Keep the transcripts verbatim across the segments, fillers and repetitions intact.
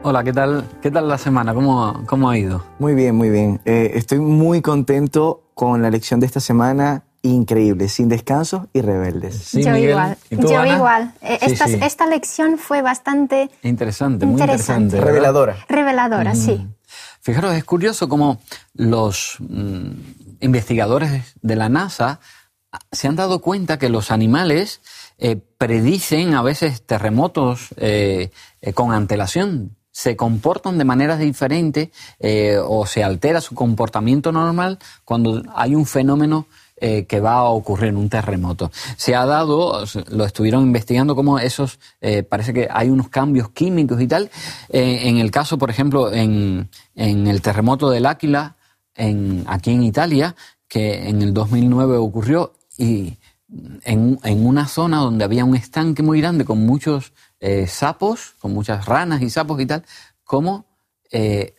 Hola, ¿qué tal, qué tal la semana? ¿Cómo, cómo ha ido? Muy bien, muy bien. Eh, estoy muy contento con la lección de esta semana. Increíble, sin descansos y rebeldes. Sí, yo Miguel. igual, ¿Y tú, yo Ana? igual. Eh, Sí, esta, sí. esta lección fue bastante Interesante, muy interesante. interesante. ¿verdad? Reveladora. reveladora, Mm. sí. Fijaros, es curioso cómo los mm, investigadores de la NASA se han dado cuenta que los animales eh, predicen a veces terremotos eh, eh, con antelación. Se comportan de maneras diferentes eh, o se altera su comportamiento normal cuando hay un fenómeno eh, que va a ocurrir, un terremoto. Se ha dado, lo estuvieron investigando, como esos, eh, parece que hay unos cambios químicos y tal. Eh, en el caso, por ejemplo, en, en el terremoto del Áquila, en, aquí en Italia, que en el dos mil nueve ocurrió, y en, en una zona donde había un estanque muy grande con muchos eh, sapos, con muchas ranas y sapos y tal, como eh,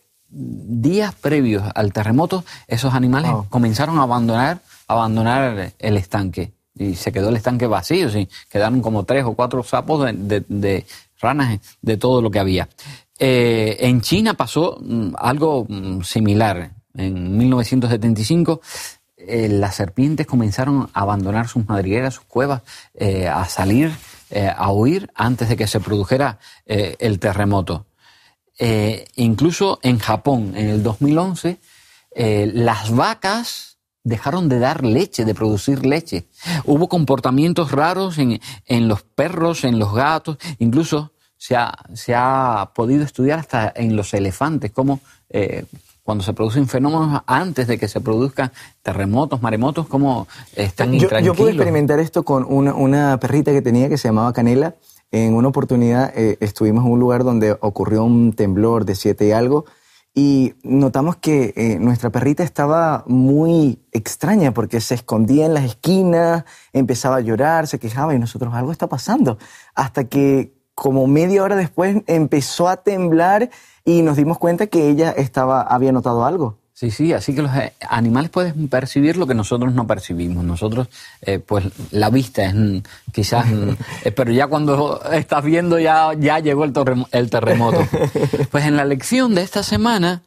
días previos al terremoto esos animales Wow. comenzaron a abandonar, abandonar el estanque y se quedó el estanque vacío, sí, quedaron como tres o cuatro sapos de, de, de ranas, de todo lo que había. Eh, en China pasó mm, algo mm, similar. En mil novecientos setenta y cinco Eh, las serpientes comenzaron a abandonar sus madrigueras, sus cuevas, eh, a salir, eh, a huir antes de que se produjera eh, el terremoto. Eh, incluso en Japón, en el dos mil once, eh, las vacas dejaron de dar leche, de producir leche. Hubo comportamientos raros en, en los perros, en los gatos, incluso se ha, se ha podido estudiar hasta en los elefantes, cómo eh, cuando se producen fenómenos antes de que se produzcan terremotos, maremotos, cómo están Yo, intranquilos. yo pude experimentar esto con una, una perrita que tenía que se llamaba Canela. En una oportunidad eh, estuvimos en un lugar donde ocurrió un temblor de siete y algo y notamos que eh, nuestra perrita estaba muy extraña porque se escondía en las esquinas, empezaba a llorar, se quejaba y nosotros, algo está pasando. Hasta que como media hora después empezó a temblar y nos dimos cuenta que ella estaba, había notado algo. Sí, sí, así que los animales pueden percibir lo que nosotros no percibimos. Nosotros, eh, pues la vista es mm, quizás, mm, eh, pero ya cuando estás viendo ya, ya llegó el, torremo- el terremoto. Pues en la lección de esta semana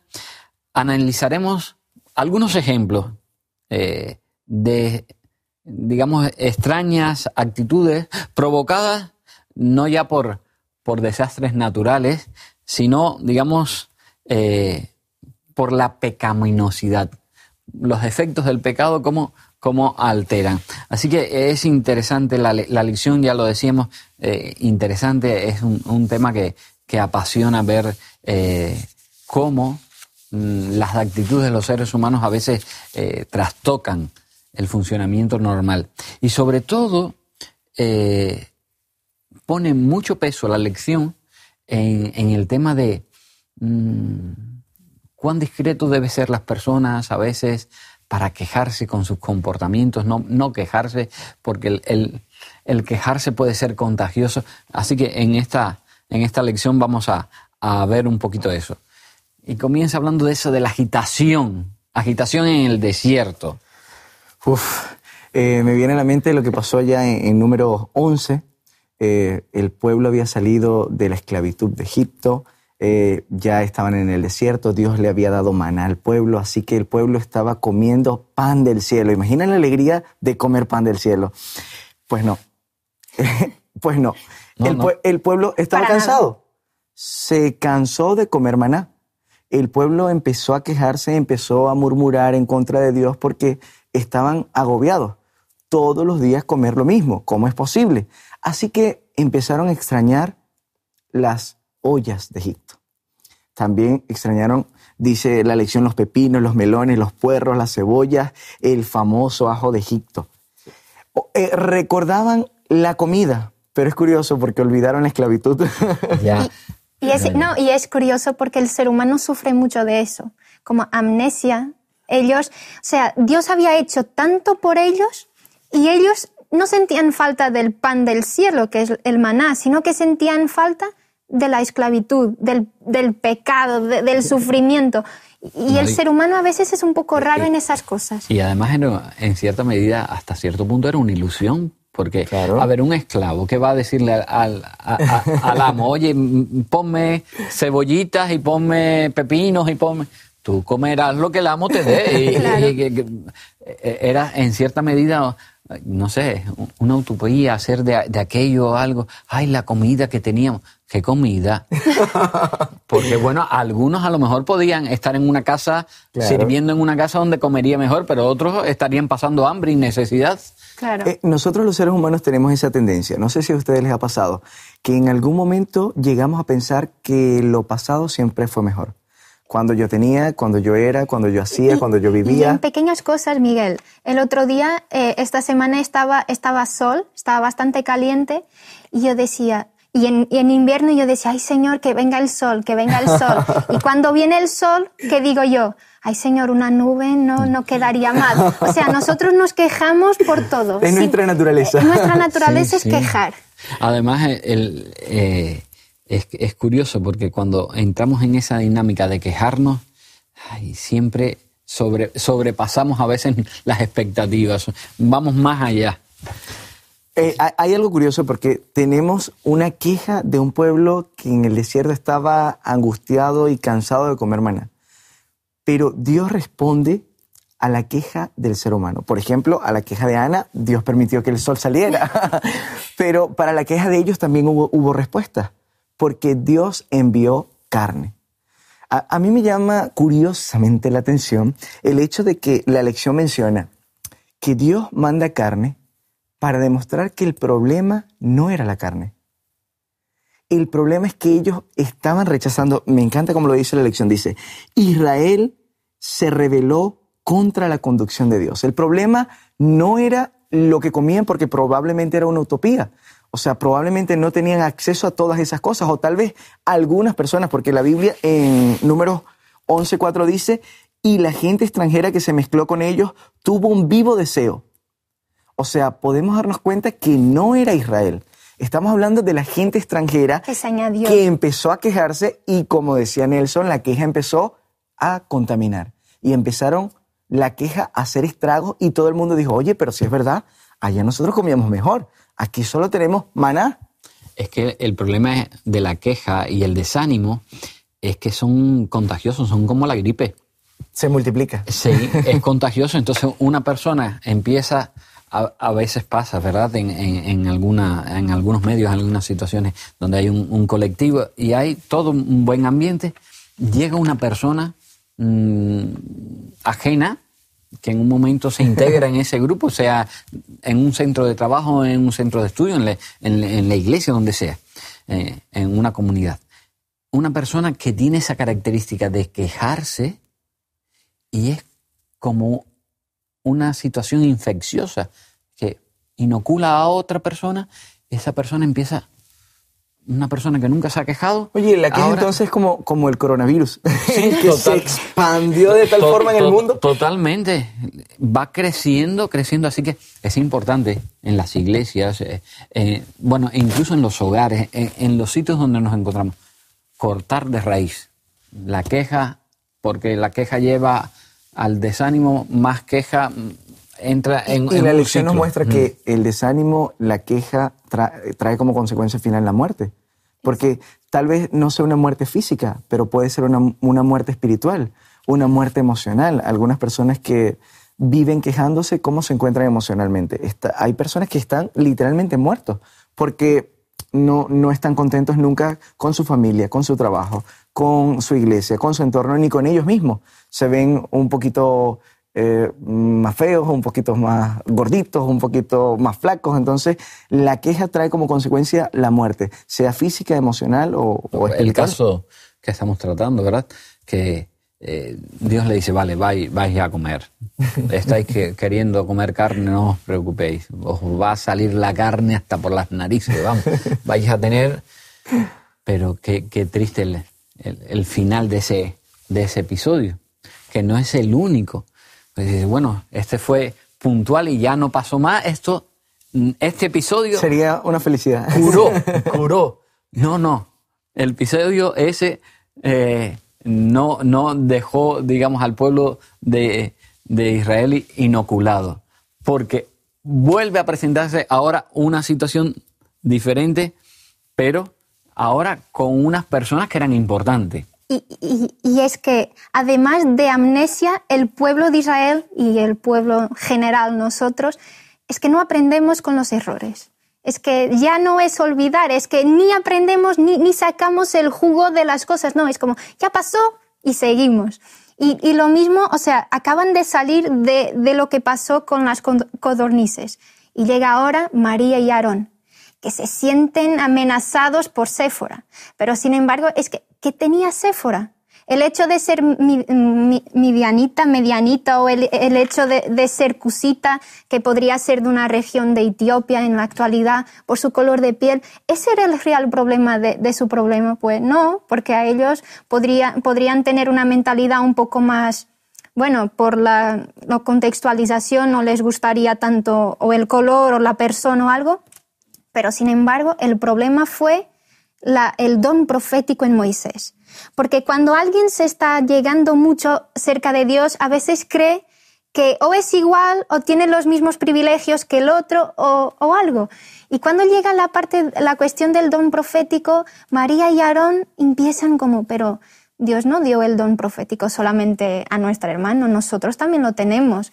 analizaremos algunos ejemplos eh, de, digamos, extrañas actitudes provocadas no ya por, por desastres naturales, sino, digamos, eh, por la pecaminosidad. Los efectos del pecado, cómo, cómo alteran. Así que es interesante la, la lección, ya lo decíamos, eh, interesante, es un, un tema que, que apasiona ver eh, cómo mm, las actitudes de los seres humanos a veces eh, trastocan el funcionamiento normal. Y sobre todo, eh, pone mucho peso la lección en, en el tema de mmm, cuán discretos deben ser las personas a veces para quejarse con sus comportamientos, no, no quejarse, porque el, el, el quejarse puede ser contagioso. Así que en esta, en esta lección vamos a, a ver un poquito eso. Y comienza hablando de eso, de la agitación, agitación en el desierto. Uf, eh, me viene a la mente lo que pasó allá en, en número once. Eh, el pueblo había salido de la esclavitud de Egipto, eh, ya estaban en el desierto, Dios le había dado maná al pueblo, así que el pueblo estaba comiendo pan del cielo. Imaginen la alegría de comer pan del cielo. Pues no, pues no. No, el, no. pue- el pueblo estaba Para cansado, nada. se cansó de comer maná. El pueblo empezó a quejarse, empezó a murmurar en contra de Dios porque estaban agobiados. Todos los días comer lo mismo, ¿cómo es posible? Así que empezaron a extrañar las ollas de Egipto. También extrañaron, dice la lección, los pepinos, los melones, los puerros, las cebollas, el famoso ajo de Egipto. O, eh, recordaban la comida, pero es curioso porque olvidaron la esclavitud. Ya. Y es, no, y es curioso porque el ser humano sufre mucho de eso, como amnesia. Ellos, o sea, Dios había hecho tanto por ellos y ellos no sentían falta del pan del cielo, que es el maná, sino que sentían falta de la esclavitud, del, del pecado, de, del sufrimiento. Y No, el y- ser humano a veces es un poco raro y- en esas cosas. Y además, en, en cierta medida, hasta cierto punto, era una ilusión, Porque, Claro. a ver, un esclavo que va a decirle al, al, a- a- al amo, oye, m- ponme cebollitas y ponme pepinos y ponme... Tú comerás lo que el amo te dé. Y- Claro. y- y- y- era, en cierta medida, no sé, una utopía hacer de, de aquello algo. Ay, la comida que teníamos. ¿Qué comida? Porque, bueno, algunos a lo mejor podían estar en una casa, Claro. sirviendo en una casa donde comería mejor, pero otros estarían pasando hambre y necesidad. Claro. Eh, nosotros los seres humanos tenemos esa tendencia, no sé si a ustedes les ha pasado, que en algún momento llegamos a pensar que lo pasado siempre fue mejor. Cuando yo tenía, cuando yo era, cuando yo hacía, Y- cuando yo Y vivía. en pequeñas cosas, Miguel. El otro día, eh, esta semana estaba, estaba sol, estaba bastante caliente, y yo decía, y en, y en invierno yo decía, ay Señor, que venga el sol, que venga el sol. Y cuando viene el sol, ¿qué digo yo? Ay Señor, una nube no, no quedaría mal. O sea, nosotros nos quejamos por todo. Es Sí, nuestra naturaleza. eh, Nuestra naturaleza Sí, es sí. quejar. Además, el, el, eh, es, es curioso porque cuando entramos en esa dinámica de quejarnos, ay, siempre sobre, sobrepasamos a veces las expectativas, vamos más allá. Eh, hay- hay algo curioso porque tenemos una queja de un pueblo que en el desierto estaba angustiado y cansado de comer maná. Pero Dios responde a la queja del ser humano. Por ejemplo, a la queja de Ana, Dios permitió que el sol saliera. Pero para la queja de ellos también hubo, hubo respuesta, porque Dios envió carne. A, a mí me llama curiosamente la atención el hecho de que la lección menciona que Dios manda carne para demostrar que el problema no era la carne. El problema es que ellos estaban rechazando, me encanta como lo dice la lección, dice, Israel se rebeló contra la conducción de Dios. El problema no era lo que comían porque probablemente era una utopía. O sea, probablemente no tenían acceso a todas esas cosas, o tal vez algunas personas, porque la Biblia en Números once cuatro dice, y la gente extranjera que se mezcló con ellos tuvo un vivo deseo. O sea, podemos darnos cuenta que no era Israel. Estamos hablando de la gente extranjera Que se añadió. que empezó a quejarse y, como decía Nelson, la queja empezó a contaminar. Y empezaron la queja a hacer estragos y todo el mundo dijo, oye, pero si es verdad, allá nosotros comíamos mejor. Aquí solo tenemos maná. Es que el problema es de la queja y el desánimo es que son contagiosos, son como la gripe. Se multiplica. Sí, es contagioso. Entonces una persona empieza, a, a veces pasa, ¿verdad? En, en, en, alguna, en algunos medios, en algunas situaciones donde hay un, un colectivo y hay todo un buen ambiente, llega una persona mmm, ajena que en un momento se integra en ese grupo, sea en un centro de trabajo, en un centro de estudio, en la, en, en la iglesia, donde sea, eh, en una comunidad. Una persona que tiene esa característica de quejarse y es como una situación infecciosa que inocula a otra persona, esa persona empieza, una persona que nunca se ha quejado. Oye, la queja ahora- entonces es como, como el coronavirus, Sí, que total. se expandió de tal To- forma en el to- mundo. Totalmente. Va creciendo, creciendo. Así que es importante en las iglesias, eh, eh, bueno, incluso en los hogares, en, en los sitios donde nos encontramos, cortar de raíz la queja, porque la queja lleva al desánimo, más queja mm, entra en, Y en la un lección nos ciclo. muestra Mm. que el desánimo, la queja, tra- trae como consecuencia final la muerte. Porque tal vez no sea una muerte física, pero puede ser una, una muerte espiritual, una muerte emocional. Algunas personas que viven quejándose, ¿cómo se encuentran emocionalmente? Está- hay personas que están literalmente muertos porque no, no están contentos nunca con su familia, con su trabajo, con su iglesia, con su entorno, ni con ellos mismos. Se ven un poquito eh, más feos, un poquito más gorditos, un poquito más flacos. Entonces, la queja trae como consecuencia la muerte, sea física, emocional o, o El espiritual. caso que estamos tratando, ¿verdad? Que eh, Dios le dice, vale, vais, vais a comer. Estáis que, queriendo comer carne, no os preocupéis. Os va a salir la carne hasta por las narices, vamos. Vais a tener... Pero qué, qué triste el, el, el final de ese, de ese episodio, que no es el único. Pues dice, bueno, este fue puntual y ya no pasó más. Esto, este episodio... Sería una felicidad. Curó, curó. No, no. El episodio ese eh, no, no dejó, digamos, al pueblo de, de Israel inoculado. Porque vuelve a presentarse ahora una situación diferente, pero ahora con unas personas que eran importantes. Y, y, y es que, además de amnesia, el pueblo de Israel y el pueblo general, nosotros, es que no aprendemos con los errores. Es que ya no es olvidar, es que ni aprendemos ni, ni sacamos el jugo de las cosas. No, es como, ya pasó y seguimos. Y, y lo mismo, o sea, acaban de salir de, de lo que pasó con las codornices. Y llega ahora María y Aarón, que se sienten amenazados por Séfora. Pero sin embargo, es que, ¿qué tenía Séfora? El hecho de ser mi, mi, midianita, medianita, o el, el hecho de, de ser cusita, que podría ser de una región de Etiopía en la actualidad, por su color de piel, ¿ese era el real problema de, de su problema? Pues no, porque a ellos podría, podrían tener una mentalidad un poco más, bueno, por la, la contextualización no les gustaría tanto o el color o la persona o algo, pero sin embargo el problema fue la, el don profético en Moisés. Porque cuando alguien se está llegando mucho cerca de Dios, a veces cree que o es igual o tiene los mismos privilegios que el otro o, o algo. Y cuando llega la parte, la cuestión del don profético, María y Aarón empiezan como, pero Dios no dio el don profético solamente a nuestro hermano, nosotros también lo tenemos.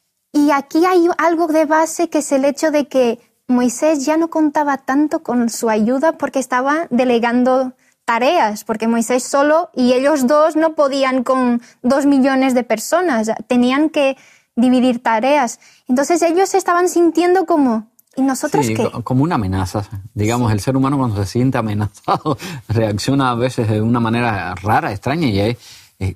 Y aquí hay algo de base que es el hecho de que Moisés ya no contaba tanto con su ayuda porque estaba delegando tareas, porque Moisés solo y ellos dos no podían con dos millones de personas, tenían que dividir tareas. Entonces ellos se estaban sintiendo como, ¿y nosotros sí, qué? Como una amenaza. Digamos, sí. El ser humano cuando se siente amenazado reacciona a veces de una manera rara, extraña, y, es, y,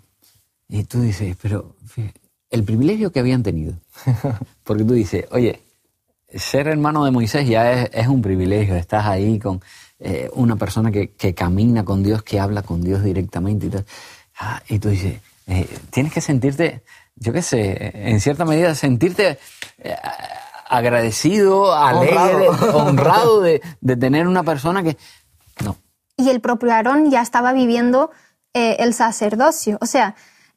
y tú dices, pero el privilegio que habían tenido. Porque tú dices, oye, ser hermano de Moisés ya es, es un privilegio, estás ahí con eh, una persona que, que camina con Dios, que habla con Dios directamente y tal. Ah, y tú dices, eh, tienes que sentirte, yo qué sé, en cierta medida sentirte eh, agradecido, alegre, honrado, honrado de, de tener una persona que... No. Y el propio Aarón ya estaba viviendo eh, el sacerdocio, o sea...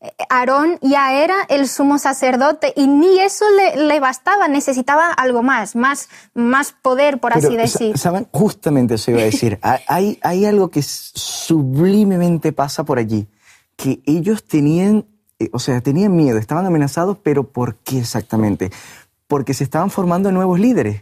Aarón ya era el sumo sacerdote y ni eso le, le bastaba, necesitaba algo más, más, más poder, por Pero, así decir. ¿saben? Justamente eso iba a decir. hay, hay algo que sublimemente pasa por allí, que ellos tenían, o sea, tenían miedo, estaban amenazados, pero ¿por qué exactamente? Porque se estaban formando nuevos líderes.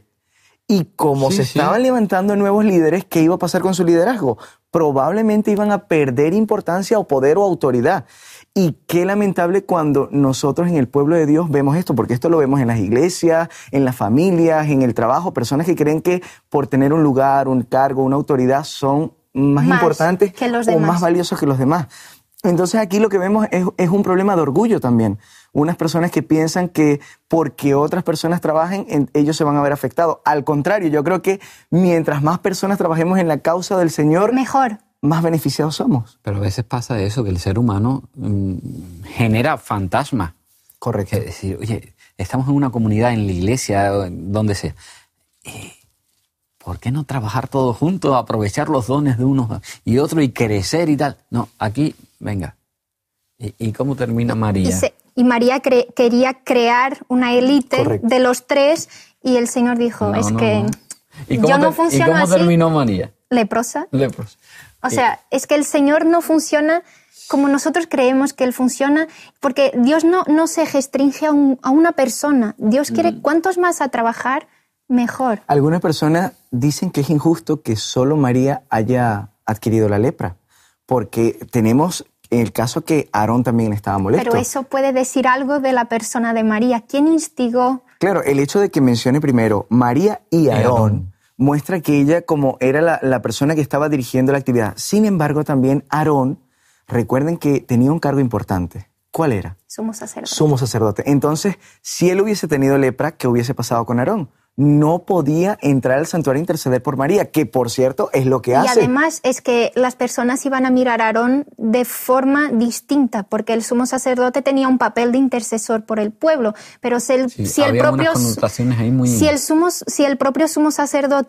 Y como sí, se sí. estaban levantando nuevos líderes, ¿qué iba a pasar con su liderazgo? Probablemente iban a perder importancia o poder o autoridad. Y qué lamentable cuando nosotros en el pueblo de Dios vemos esto, porque esto lo vemos en las iglesias, en las familias, en el trabajo, personas que creen que por tener un lugar, un cargo, una autoridad son más, más importantes que los o demás. más valiosos que los demás. Entonces aquí lo que vemos es, es un problema de orgullo también. Unas personas que piensan que porque otras personas trabajen, en, ellos se van a ver afectados. Al contrario, yo creo que mientras más personas trabajemos en la causa del Señor, mejor, más beneficiados somos. Pero a veces pasa eso, que el ser humano mmm, genera fantasmas. Correcto. Es decir, oye, estamos en una comunidad, en la iglesia, donde sea. Eh, ¿Por qué no trabajar todos juntos, aprovechar los dones de unos y otros y crecer y tal? No, aquí, venga. ¿Y, y cómo termina María? Y, se, y María cre, quería crear una élite Correcto. De los tres y el Señor dijo, no, es no, que no. ¿Y cómo yo no te, funciono ¿Y cómo así? terminó María? Leprosa. Leprosa. O sea, es que el Señor no funciona como nosotros creemos que Él funciona, porque Dios no, no se restringe a, un, a una persona. Dios quiere cuantos más a trabajar, mejor. Algunas personas dicen que es injusto que solo María haya adquirido la lepra, porque tenemos el caso que Aarón también estaba molesto. Pero eso puede decir algo de la persona de María. ¿Quién instigó? Claro, el hecho de que mencione primero María y Aarón, Aarón. muestra que ella como era la, la persona que estaba dirigiendo la actividad. Sin embargo, también Aarón, recuerden que tenía un cargo importante. ¿Cuál era? Sumo sacerdote. Sumo sacerdote. Entonces, si él hubiese tenido lepra, ¿qué hubiese pasado con Aarón? No podía entrar al santuario a interceder por María, que por cierto es lo que y hace. Y además es que las personas iban a mirar a Aarón de forma distinta, porque el sumo sacerdote tenía un papel de intercesor por el pueblo, pero si el, sí, si el propio connotaciones ahí muy... si el sumo, si el propio sumo sacerdote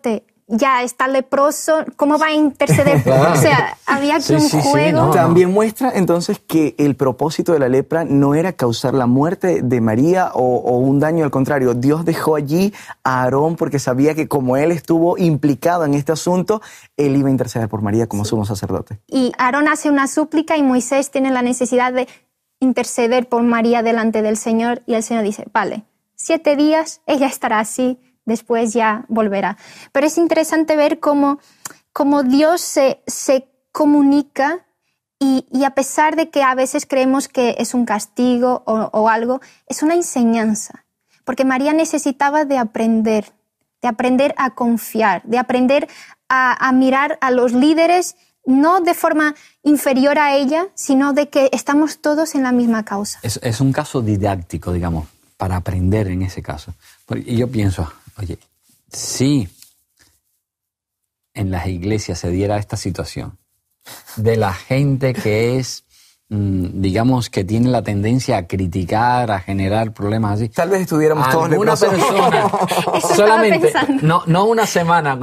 ya está leproso, ¿cómo va a interceder? O sea, había aquí Sí, un sí, sí, juego. no. También muestra entonces que el propósito de la lepra no era causar la muerte de María o, o un daño, al contrario. Dios dejó allí a Aarón porque sabía que como él estuvo implicado en este asunto, él iba a interceder por María como sumo sacerdote. Y Aarón hace una súplica y Moisés tiene la necesidad de interceder por María delante del Señor y el Señor dice, vale, siete días, ella estará así, después ya volverá. Pero es interesante ver cómo, cómo Dios se, se comunica y, y a pesar de que a veces creemos que es un castigo o, o algo, es una enseñanza. Porque María necesitaba de aprender, de aprender a confiar, de aprender a, a mirar a los líderes no de forma inferior a ella, sino de que estamos todos en la misma causa. Es, es un caso didáctico, digamos, para aprender en ese caso. Y yo pienso, oye, si en las iglesias se diera esta situación de la gente que es, mmm, digamos, que tiene la tendencia a criticar, a generar problemas así. Tal vez estuviéramos todos Alguna leprosos. persona, Eso solamente, estaba pensando. no, no una semana,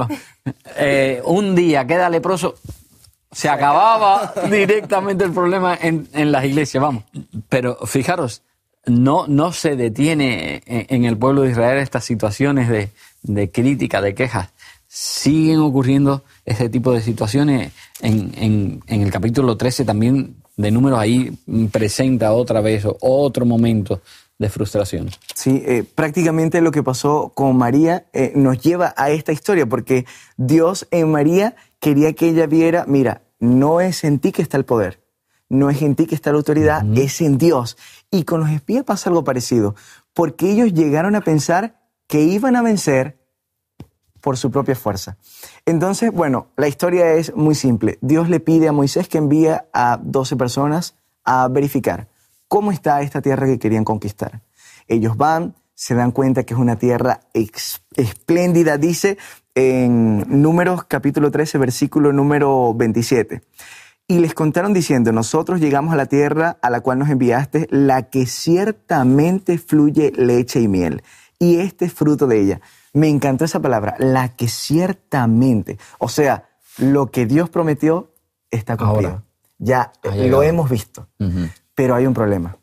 eh, un día queda leproso, se acababa directamente el problema en, en las iglesias, vamos. Pero fijaros, no, no se detiene en, en el pueblo de Israel estas situaciones de, de crítica, de quejas. Siguen ocurriendo este tipo de situaciones. En, en, en el capítulo trece también de Números ahí presenta otra vez otro momento de frustración. Sí, eh, prácticamente lo que pasó con María eh, nos lleva a esta historia, porque Dios en María quería que ella viera, mira, no es en ti que está el poder, no es en ti que está la autoridad, uh-huh. es en Dios. Y con los espías pasa algo parecido, porque ellos llegaron a pensar que iban a vencer por su propia fuerza. Entonces, bueno, la historia es muy simple. Dios le pide a Moisés que envíe a doce personas a verificar cómo está esta tierra que querían conquistar. Ellos van, se dan cuenta que es una tierra ex- espléndida, dice en Números capítulo trece, versículo número veintisiete. Y les contaron diciendo, nosotros llegamos a la tierra a la cual nos enviaste, la que ciertamente fluye leche y miel, y este es fruto de ella. Me encantó esa palabra, la que ciertamente, o sea, lo que Dios prometió está cumplido. Ahora, ya lo hemos visto, uh-huh. Pero hay un problema,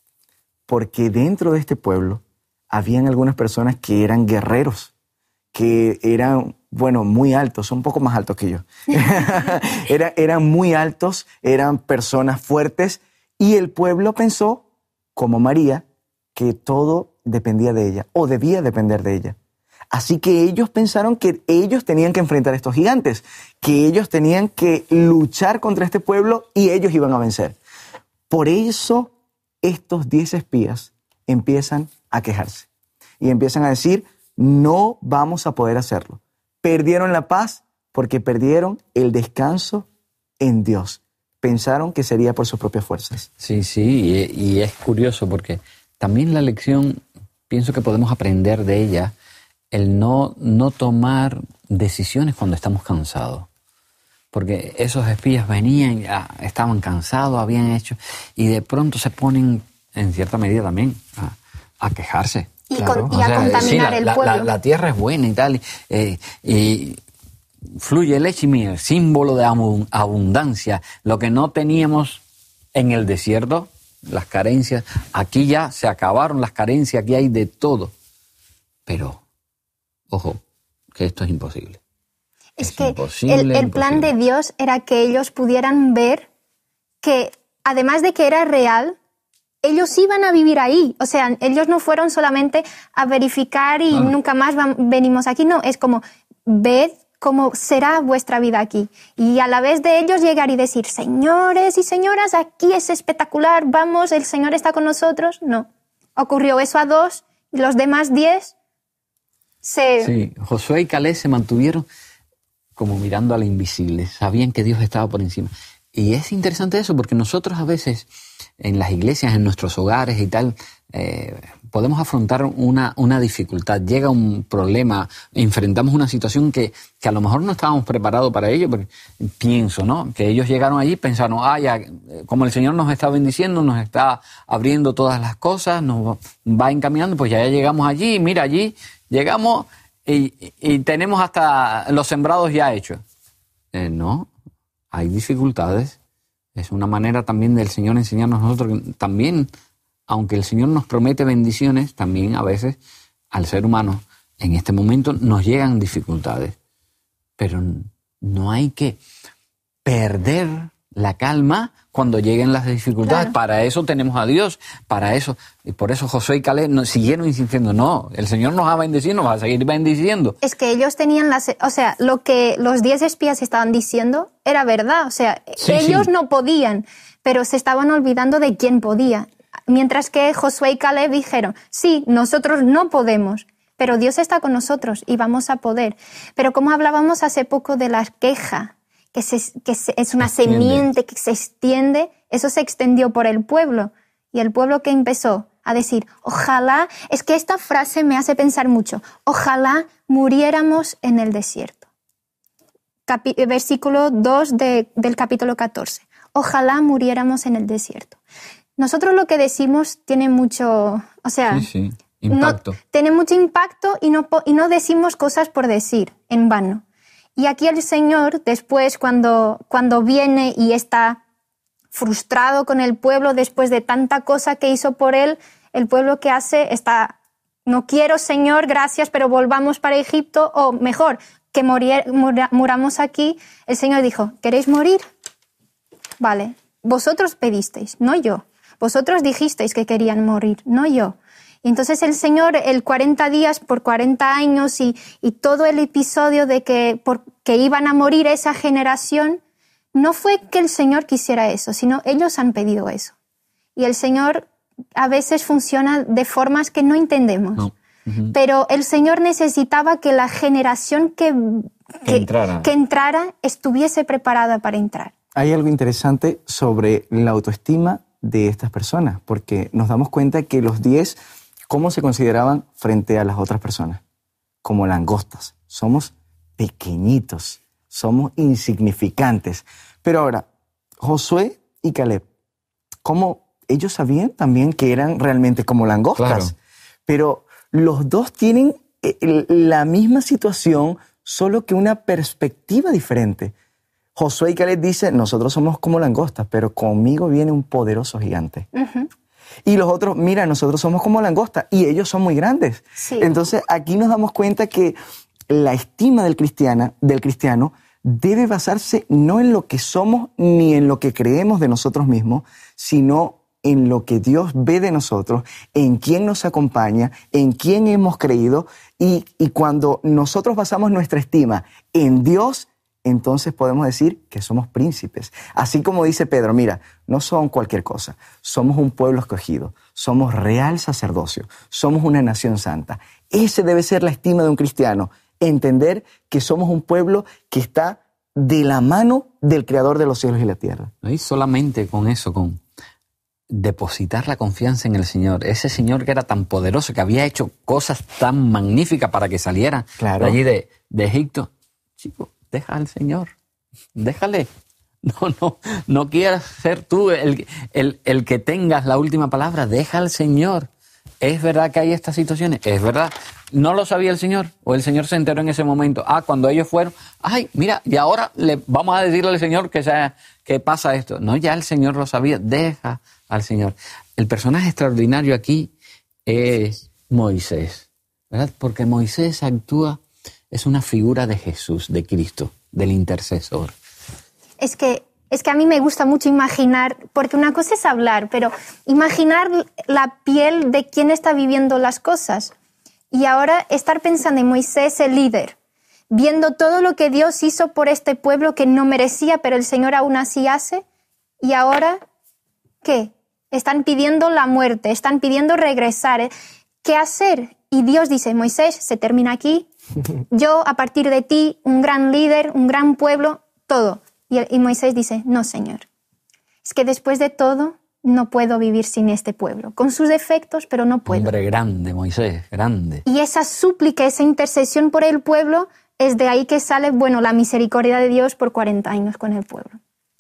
porque dentro de este pueblo habían algunas personas que eran guerreros, que eran, bueno, muy altos, un poco más altos que yo. Era, eran muy altos, eran personas fuertes, y el pueblo pensó, como María, que todo dependía de ella, o debía depender de ella. Así que ellos pensaron que ellos tenían que enfrentar a estos gigantes, que ellos tenían que luchar contra este pueblo y ellos iban a vencer. Por eso estos diez espías empiezan a quejarse y empiezan a decir, no vamos a poder hacerlo. Perdieron la paz porque perdieron el descanso en Dios. Pensaron que sería por sus propias fuerzas. Sí, sí, y, y es curioso porque también la lección, pienso que podemos aprender de ella, el no, no tomar decisiones cuando estamos cansados. Porque esos espías venían, ya estaban cansados, habían hecho, y de pronto se ponen, en cierta medida también, a, a quejarse. Y, claro. con, y a sea, contaminar sí, la, el la, pueblo. La, la tierra es buena y tal, eh, y fluye leche y miel, símbolo de abundancia. Lo que no teníamos en el desierto, las carencias, aquí ya se acabaron las carencias, aquí hay de todo. Pero, ojo, que esto es imposible. Es, es que imposible, el, el plan de Dios era que ellos pudieran ver que, además de que era real, ellos iban a vivir ahí. O sea, ellos no fueron solamente a verificar y ah. nunca más van, venimos aquí. No, es como, ved cómo será vuestra vida aquí. Y a la vez de ellos llegar y decir, señores y señoras, aquí es espectacular, vamos, el Señor está con nosotros. No, ocurrió eso a dos y los demás diez se... Sí, Josué y Caleb se mantuvieron como mirando a lo invisible, sabían que Dios estaba por encima. Y es interesante eso, porque nosotros a veces en las iglesias, en nuestros hogares y tal, eh, podemos afrontar una, una dificultad, llega un problema, enfrentamos una situación que, que a lo mejor no estábamos preparados para ello, porque pienso, ¿no? Que ellos llegaron allí y pensaron, ah, ya, como el Señor nos está bendiciendo, nos está abriendo todas las cosas, nos va encaminando, pues ya llegamos allí, mira, allí llegamos y, y tenemos hasta los sembrados ya hechos. Eh, no, hay dificultades. Es una manera también del Señor enseñarnos a nosotros que también, aunque el Señor nos promete bendiciones, también a veces al ser humano en este momento nos llegan dificultades. Pero no hay que perder la calma cuando lleguen las dificultades. Claro. Para eso tenemos a Dios, para eso. Y por eso Josué y Caleb nos siguieron insistiendo, no, el Señor nos va a bendecir, nos va a seguir bendiciendo. Es que ellos tenían las... O sea, lo que los diez espías estaban diciendo era verdad. O sea, Sí, ellos sí. no podían, pero se estaban olvidando de quién podía. Mientras que Josué y Caleb dijeron, sí, nosotros no podemos, pero Dios está con nosotros y vamos a poder. Pero como hablábamos hace poco de la queja, que, se, que se, es una Extiende. semiente que se extiende, eso se extendió por el pueblo. Y el pueblo que empezó a decir, ojalá, es que esta frase me hace pensar mucho, ojalá muriéramos en el desierto. Capi- versículo dos de, del capítulo catorce. Ojalá muriéramos en el desierto. Nosotros lo que decimos tiene mucho, o sea, Sí, sí, impacto. no, tiene mucho impacto y no, po- y no decimos cosas por decir, en vano. Y aquí el Señor, después, cuando, cuando viene y está frustrado con el pueblo después de tanta cosa que hizo por él, el pueblo que hace está, no quiero, Señor, gracias, pero volvamos para Egipto, o mejor, que morir, mura- muramos aquí. El Señor dijo, ¿queréis morir? Vale, vosotros pedisteis, no yo. Vosotros dijisteis que querían morir, no yo. Y entonces el Señor, el cuarenta días por cuarenta años y, y todo el episodio de que, por, que iban a morir esa generación, no fue que el Señor quisiera eso, sino ellos han pedido eso. Y el Señor a veces funciona de formas que no entendemos. No. Ujú. Pero el Señor necesitaba que la generación que, Que entrara. que entrara estuviese preparada para entrar. Hay algo interesante sobre la autoestima de estas personas, porque nos damos cuenta que los diez, ¿cómo se consideraban frente a las otras personas? Como langostas. Somos pequeñitos, somos insignificantes. Pero ahora, Josué y Caleb, ¿cómo ellos sabían también que eran realmente como langostas? Claro. Pero los dos tienen eh, la misma situación, solo que una perspectiva diferente. Josué y Caleb dicen, nosotros somos como langostas, pero conmigo viene un poderoso gigante. Ujú. Y los otros, mira, nosotros somos como langostas y ellos son muy grandes. Sí. Entonces aquí nos damos cuenta que la estima del, cristiana, del cristiano debe basarse no en lo que somos ni en lo que creemos de nosotros mismos, sino en lo que Dios ve de nosotros, en quién nos acompaña, en quién hemos creído. Y, y cuando nosotros basamos nuestra estima en Dios, entonces podemos decir que somos príncipes. Así como dice Pedro, mira, no son cualquier cosa, somos un pueblo escogido, somos real sacerdocio, somos una nación santa. Ese debe ser la estima de un cristiano, entender que somos un pueblo que está de la mano del Creador de los cielos y la tierra. ¿No? Y solamente con eso, con depositar la confianza en el Señor, ese Señor que era tan poderoso, que había hecho cosas tan magníficas para que salieran Claro. de allí de, de Egipto. Chico, deja al Señor, déjale. No, no, no quieras ser tú el, el, el que tengas la última palabra, deja al Señor. ¿Es verdad que hay estas situaciones? Es verdad. ¿No lo sabía el Señor? ¿O el Señor se enteró en ese momento? Ah, cuando ellos fueron, ay, mira, y ahora le vamos a decirle al Señor que, sea, que pasa esto. No, ya el Señor lo sabía, deja al Señor. El personaje extraordinario aquí es Moisés, ¿verdad? Porque Moisés actúa, es una figura de Jesús, de Cristo, del intercesor. Es que, es que a mí me gusta mucho imaginar, porque una cosa es hablar, pero imaginar la piel de quien está viviendo las cosas. Y ahora estar pensando en Moisés, el líder, viendo todo lo que Dios hizo por este pueblo que no merecía, pero el Señor aún así hace. Y ahora, ¿qué? Están pidiendo la muerte, están pidiendo regresar. ¿Qué hacer? Y Dios dice, Moisés, se termina aquí. Yo, a partir de ti, un gran líder, un gran pueblo, todo. Y, y Moisés dice, no, Señor. Es que después de todo, no puedo vivir sin este pueblo. Con sus defectos, pero no puedo. Hombre grande, Moisés, grande. Y esa súplica, esa intercesión por el pueblo, es de ahí que sale, bueno, la misericordia de Dios por cuarenta años con el pueblo.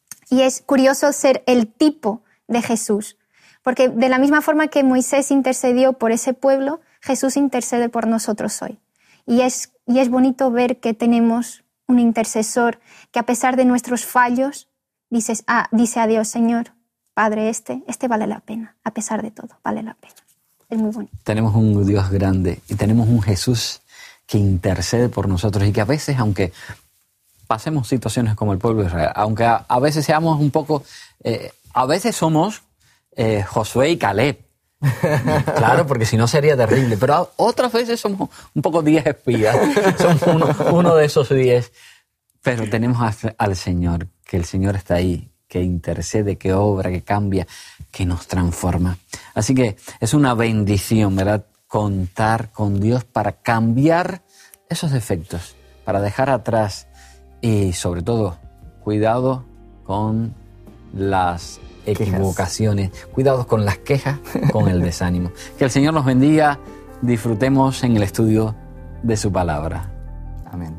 Y es curioso ser el tipo de Jesús, porque de la misma forma que Moisés intercedió por ese pueblo, Jesús intercede por nosotros hoy. Y es, y es bonito ver que tenemos un intercesor que a pesar de nuestros fallos, dices, ah, dice a Dios, Señor, Padre, este, este vale la pena, a pesar de todo, vale la pena. Es muy bonito. Tenemos un Dios grande y tenemos un Jesús que intercede por nosotros y que a veces, aunque pasemos situaciones como el pueblo de Israel, aunque a, a veces seamos un poco, eh, a veces somos eh, Josué y Caleb. Claro, porque si no sería terrible, pero a, otras veces somos un poco diez espías, somos uno, uno de esos diez, pero tenemos a, al Señor, que el Señor está ahí, que intercede, que obra, que cambia, que nos transforma. Así que es una bendición, ¿verdad?, contar con Dios para cambiar esos defectos, para dejar atrás y sobre todo, cuidado con las equivocaciones, quejas. Cuidado con las quejas, con el desánimo. Que el Señor nos bendiga, disfrutemos en el estudio de su palabra. Amén.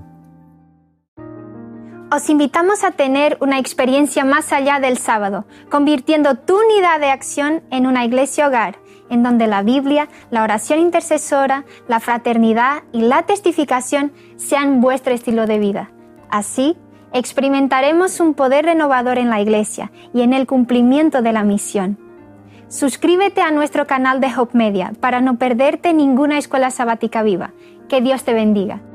Os invitamos a tener una experiencia más allá del sábado, convirtiendo tu unidad de acción en una iglesia hogar, en donde la Biblia, la oración intercesora, la fraternidad y la testificación sean vuestro estilo de vida. Así, experimentaremos un poder renovador en la iglesia y en el cumplimiento de la misión. Suscríbete a nuestro canal de Hope Media para no perderte ninguna escuela sabática viva. Que Dios te bendiga.